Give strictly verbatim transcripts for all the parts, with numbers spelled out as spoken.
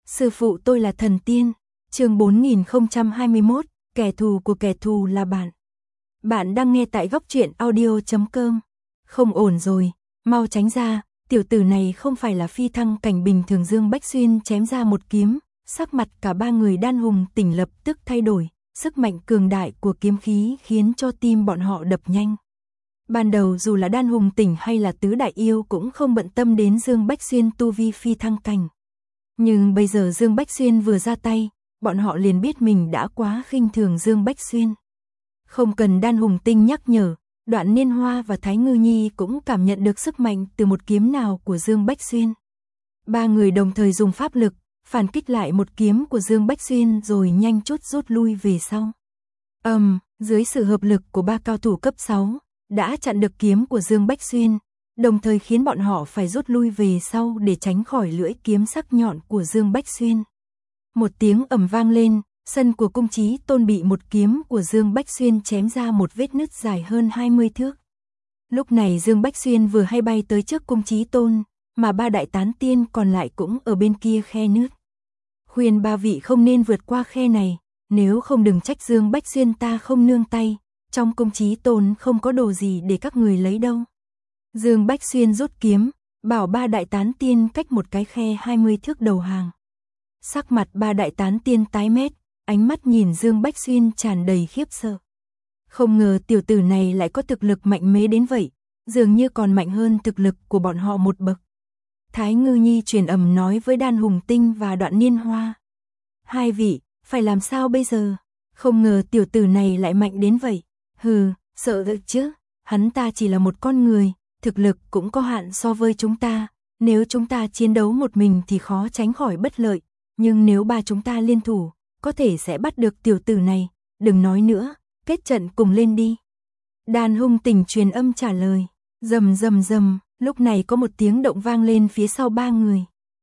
Sư phụ tôi là thần tiên. Chương bốn nghìn không trăm hai mươi mốt, kẻ thù của kẻ thù là bạn. Bạn đang nghe tại góc truyện audio chấm com. Không ổn rồi, mau tránh ra, tiểu tử này không phải là phi thăng cảnh bình thường. Dương Bách Xuyên chém ra một kiếm, sắc mặt cả ba người Đan Hùng Tỉnh lập tức thay đổi, sức mạnh cường đại của kiếm khí khiến cho tim bọn họ đập nhanh. Ban đầu dù là Đan Hùng Tỉnh hay là Tứ Đại Yêu cũng không bận tâm đến Dương Bách Xuyên tu vi phi thăng cảnh. Nhưng bây giờ Dương Bách Xuyên vừa ra tay, bọn họ liền biết mình đã quá khinh thường Dương Bách Xuyên. Không cần Đan Hùng Tinh nhắc nhở, Đoạn Niên Hoa và Thái Ngư Nhi cũng cảm nhận được sức mạnh từ một kiếm nào của Dương Bách Xuyên. Ba người đồng thời dùng pháp lực, phản kích lại một kiếm của Dương Bách Xuyên rồi nhanh chóng rút lui về sau. Ầm, um, dưới sự hợp lực của ba cao thủ cấp sáu, đã chặn được kiếm của Dương Bách Xuyên, đồng thời khiến bọn họ phải rút lui về sau để tránh khỏi lưỡi kiếm sắc nhọn của Dương Bách Xuyên. Một tiếng ầm vang lên, sân của Cung Chí Tôn bị một kiếm của Dương Bách Xuyên chém ra một vết nứt dài hơn hai mươi thước. Lúc này Dương Bách Xuyên vừa hay bay tới trước Cung Chí Tôn, mà ba đại tán tiên còn lại cũng ở bên kia khe nứt. Khuyên ba vị không nên vượt qua khe này, nếu không đừng trách Dương Bách Xuyên ta không nương tay, trong Cung Chí Tôn không có đồ gì để các người lấy đâu. Dương Bách Xuyên rút kiếm, bảo ba đại tán tiên cách một cái khe hai mươi thước đầu hàng. Sắc mặt ba đại tán tiên tái mét, ánh mắt nhìn Dương Bách Xuyên tràn đầy khiếp sợ. Không ngờ tiểu tử này lại có thực lực mạnh mẽ đến vậy, dường như còn mạnh hơn thực lực của bọn họ một bậc. Thái Ngư Nhi truyền âm nói với Đan Hùng Tinh và Đoạn Niên Hoa. Hai vị, phải làm sao bây giờ? Không ngờ tiểu tử này lại mạnh đến vậy. Hừ, sợ được chứ, hắn ta chỉ là một con người, thực lực cũng có hạn so với chúng ta. Nếu chúng ta chiến đấu một mình thì khó tránh khỏi bất lợi, nhưng nếu ba chúng ta liên thủ, có thể sẽ bắt được tiểu tử này. Đừng nói nữa, kết trận cùng lên đi. Đan Hùng Tỉnh truyền âm trả lời. Rầm rầm rầm, lúc này có một tiếng động vang lên phía sau ba người.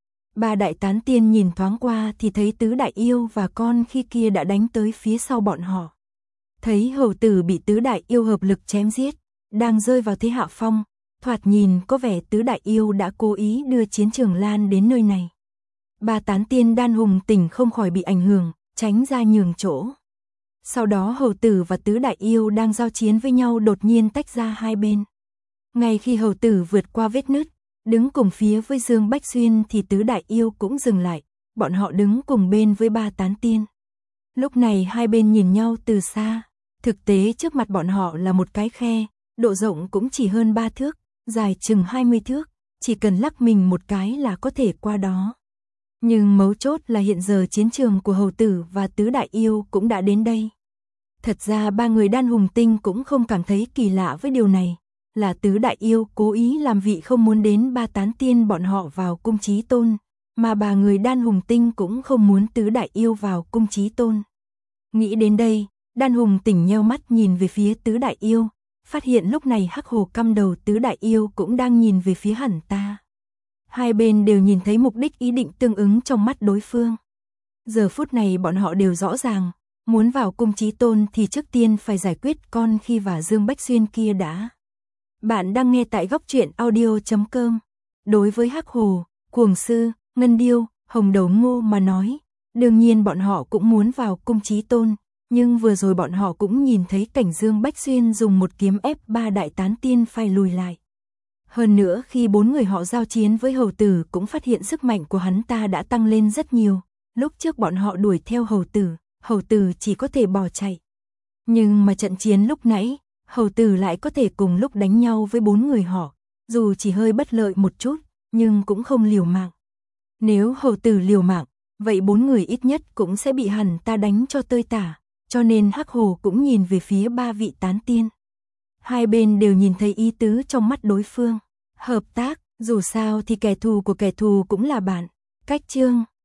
Ba đại tán tiên nhìn thoáng qua thì thấy Tứ Đại Yêu và con khi kia đã đánh tới phía sau bọn họ. Thấy hầu tử bị Tứ Đại Yêu hợp lực chém giết, đang rơi vào thế hạ phong, thoạt nhìn có vẻ Tứ Đại Yêu đã cố ý đưa chiến trường lan đến nơi này. Ba tán tiên Đan Hùng Tỉnh không khỏi bị ảnh hưởng, tránh ra nhường chỗ. Sau đó hầu tử và Tứ Đại Yêu đang giao chiến với nhau đột nhiên tách ra hai bên. Ngay khi hầu tử vượt qua vết nứt, đứng cùng phía với Dương Bách Xuyên thì Tứ Đại Yêu cũng dừng lại, bọn họ đứng cùng bên với ba tán tiên. Lúc này hai bên nhìn nhau từ xa, thực tế trước mặt bọn họ là một cái khe, độ rộng cũng chỉ hơn ba thước, dài chừng hai mươi thước, chỉ cần lắc mình một cái là có thể qua đó. Nhưng mấu chốt là hiện giờ chiến trường của hầu tử và Tứ Đại Yêu cũng đã đến đây. Thật ra ba người Đan Hùng Tinh cũng không cảm thấy kỳ lạ với điều này, là Tứ Đại Yêu cố ý làm vị không muốn đến ba tán tiên bọn họ vào Cung Chí Tôn, mà ba người Đan Hùng Tinh cũng không muốn Tứ Đại Yêu vào Cung Chí Tôn. Nghĩ đến đây, Đan Hùng Tỉnh nheo mắt nhìn về phía Tứ Đại Yêu, phát hiện lúc này Hắc Hồ căm đầu Tứ Đại Yêu cũng đang nhìn về phía hắn ta. Hai bên đều nhìn thấy mục đích ý định tương ứng trong mắt đối phương. Giờ phút này bọn họ đều rõ ràng, muốn vào Cung Chí Tôn thì trước tiên phải giải quyết con khi và Dương Bách Xuyên kia đã. Bạn đang nghe tại góc truyện audio chấm com. Đối với Hắc Hồ, Cuồng Sư, Ngân Điêu, Hồng Đầu Ngô mà nói, đương nhiên bọn họ cũng muốn vào Cung Chí Tôn, nhưng vừa rồi bọn họ cũng nhìn thấy cảnh Dương Bách Xuyên dùng một kiếm ép ba đại tán tiên phải lùi lại. Hơn nữa khi bốn người họ giao chiến với hầu tử cũng phát hiện sức mạnh của hắn ta đã tăng lên rất nhiều. Lúc trước bọn họ đuổi theo hầu tử, hầu tử chỉ có thể bỏ chạy. Nhưng mà trận chiến lúc nãy, hầu tử lại có thể cùng lúc đánh nhau với bốn người họ, dù chỉ hơi bất lợi một chút, nhưng cũng không liều mạng. Nếu hầu tử liều mạng, vậy bốn người ít nhất cũng sẽ bị hắn ta đánh cho tơi tả, cho nên Hắc Hồ cũng nhìn về phía ba vị tán tiên. Hai bên đều nhìn thấy ý tứ trong mắt đối phương. Hợp tác, dù sao thì kẻ thù của kẻ thù cũng là bạn. Cách chương